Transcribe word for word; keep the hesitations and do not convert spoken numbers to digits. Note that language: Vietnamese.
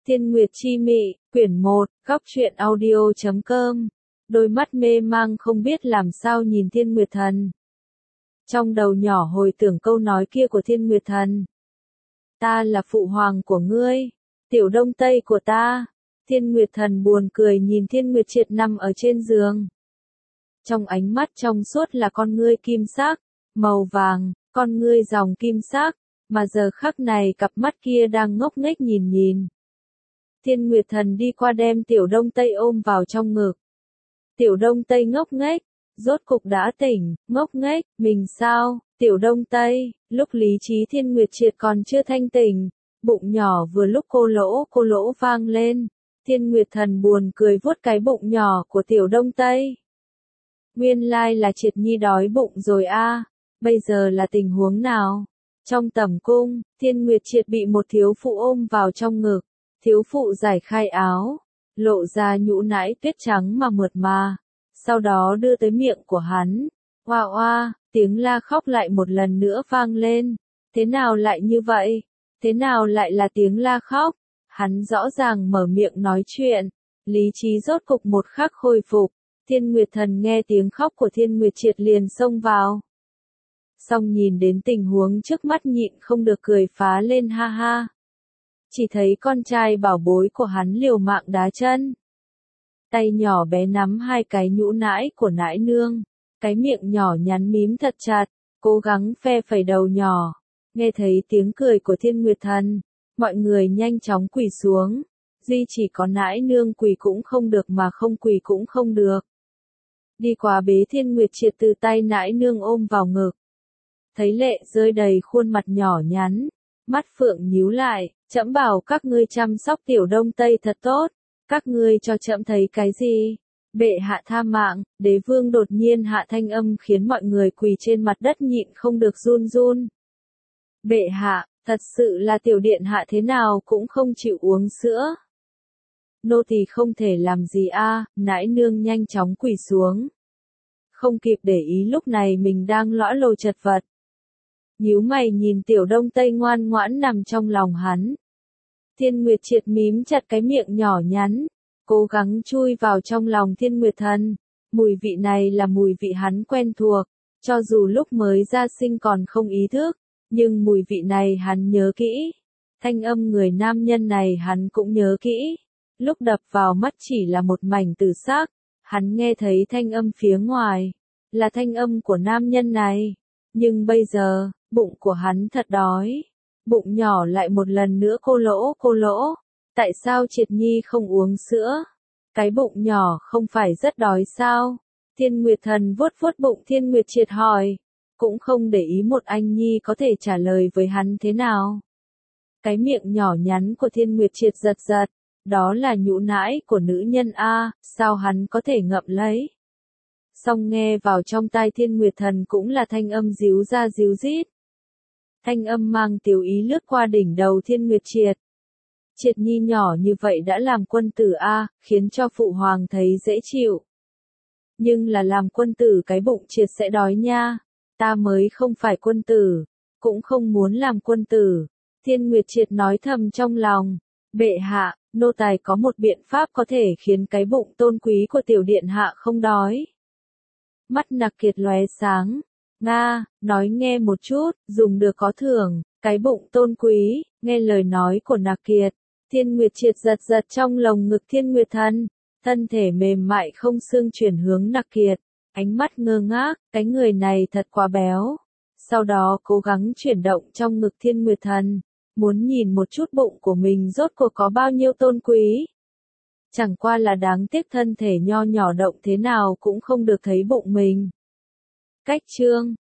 Thiên Nguyệt Chi Mị, quyển một, góc truyện audio chấm com. Đôi mắt mê mang không biết làm sao nhìn Thiên Nguyệt Thần. Trong đầu nhỏ hồi tưởng câu nói kia của Thiên Nguyệt Thần. Ta là phụ hoàng của ngươi, tiểu đông tây của ta. Thiên Nguyệt Thần buồn cười nhìn Thiên Nguyệt Triệt nằm ở trên giường. Trong ánh mắt trong suốt là con ngươi kim sắc, màu vàng, con ngươi dòng kim sắc, mà giờ khắc này cặp mắt kia đang ngốc nghếch nhìn nhìn. Thiên Nguyệt Thần đi qua đem Tiểu Đông Tây ôm vào trong ngực. Tiểu Đông Tây ngốc nghếch, rốt cục đã tỉnh, ngốc nghếch, mình sao, Tiểu Đông Tây, lúc lý trí Thiên Nguyệt Triệt còn chưa thanh tỉnh, bụng nhỏ vừa lúc cô lỗ cô lỗ vang lên, Thiên Nguyệt Thần buồn cười vuốt cái bụng nhỏ của Tiểu Đông Tây. Nguyên lai là Triệt Nhi đói bụng rồi a, bây giờ là tình huống nào? Trong tẩm cung, Thiên Nguyệt Triệt bị một thiếu phụ ôm vào trong ngực. Thiếu phụ giải khai áo, lộ ra nhũ nãi tuyết trắng mà mượt mà, sau đó đưa tới miệng của hắn. Oa oa, tiếng la khóc lại một lần nữa vang lên. Thế nào lại như vậy? Thế nào lại là tiếng la khóc? Hắn rõ ràng mở miệng nói chuyện, lý trí rốt cục một khắc khôi phục. Thiên Nguyệt Thần nghe tiếng khóc của Thiên Nguyệt Triệt liền xông vào. Xong nhìn đến tình huống trước mắt nhịn không được cười phá lên ha ha. Chỉ thấy con trai bảo bối của hắn liều mạng đá chân. Tay nhỏ bé nắm hai cái nhũ nãi của nãi nương, cái miệng nhỏ nhắn mím thật chặt, cố gắng phe phẩy đầu nhỏ. Nghe thấy tiếng cười của Thiên Nguyệt Thần, mọi người nhanh chóng quỳ xuống. Duy chỉ có nãi nương quỳ cũng không được mà không quỳ cũng không được. Đi qua bế Thiên Nguyệt Triệt từ tay nãi nương ôm vào ngực. Thấy lệ rơi đầy khuôn mặt nhỏ nhắn, mắt phượng nhíu lại, trẫm bảo các ngươi chăm sóc Tiểu Đông Tây thật tốt, các ngươi cho trẫm thấy cái gì? Bệ hạ tha mạng, đế vương đột nhiên hạ thanh âm khiến mọi người quỳ trên mặt đất nhịn không được run run. Bệ hạ, thật sự là tiểu điện hạ thế nào cũng không chịu uống sữa. Nô tỳ không thể làm gì a, nãi nương nhanh chóng quỳ xuống. Không kịp để ý lúc này mình đang lõa lồ chật vật. Nhíu mày nhìn Tiểu Đông Tây ngoan ngoãn nằm trong lòng hắn. Thiên Nguyệt Triệt mím chặt cái miệng nhỏ nhắn, cố gắng chui vào trong lòng Thiên Nguyệt Thần. Mùi vị này là mùi vị hắn quen thuộc, cho dù lúc mới ra sinh còn không ý thức, nhưng mùi vị này hắn nhớ kỹ. Thanh âm người nam nhân này hắn cũng nhớ kỹ. Lúc đập vào mắt chỉ là một mảnh tử sắc, hắn nghe thấy thanh âm phía ngoài, là thanh âm của nam nhân này. Nhưng bây giờ, bụng của hắn thật đói. Bụng nhỏ lại một lần nữa cô lỗ cô lỗ. Tại sao Triệt Nhi không uống sữa? Cái bụng nhỏ không phải rất đói sao? Thiên Nguyệt Thần vuốt vuốt bụng Thiên Nguyệt Triệt hỏi. Cũng không để ý một anh nhi có thể trả lời với hắn thế nào. Cái miệng nhỏ nhắn của Thiên Nguyệt Triệt giật giật. Đó là nhũ nãi của nữ nhân a, sao hắn có thể ngậm lấy? Xong nghe vào trong tai Thiên Nguyệt Thần cũng là thanh âm díu ra díu rít. Thanh âm mang tiểu ý lướt qua đỉnh đầu Thiên Nguyệt Triệt. Triệt Nhi nhỏ như vậy đã làm quân tử a, khiến cho phụ hoàng thấy dễ chịu. Nhưng là làm quân tử cái bụng Triệt sẽ đói nha. Ta mới không phải quân tử, cũng không muốn làm quân tử. Thiên Nguyệt Triệt nói thầm trong lòng. Bệ hạ, nô tài có một biện pháp có thể khiến cái bụng tôn quý của tiểu điện hạ không đói. Mắt Nặc Kiệt lóe sáng. Nga, nói nghe một chút, dùng được có thưởng, cái bụng tôn quý, nghe lời nói của Nặc Kiệt. Thiên Nguyệt Triệt giật giật trong lồng ngực Thiên Nguyệt Thần, thân thể mềm mại không xương chuyển hướng Nặc Kiệt, ánh mắt ngơ ngác, cái người này thật quá béo. Sau đó cố gắng chuyển động trong ngực Thiên Nguyệt Thần, muốn nhìn một chút bụng của mình rốt cuộc có bao nhiêu tôn quý. Chẳng qua là đáng tiếc thân thể nho nhỏ động thế nào cũng không được thấy bụng mình. Cách chương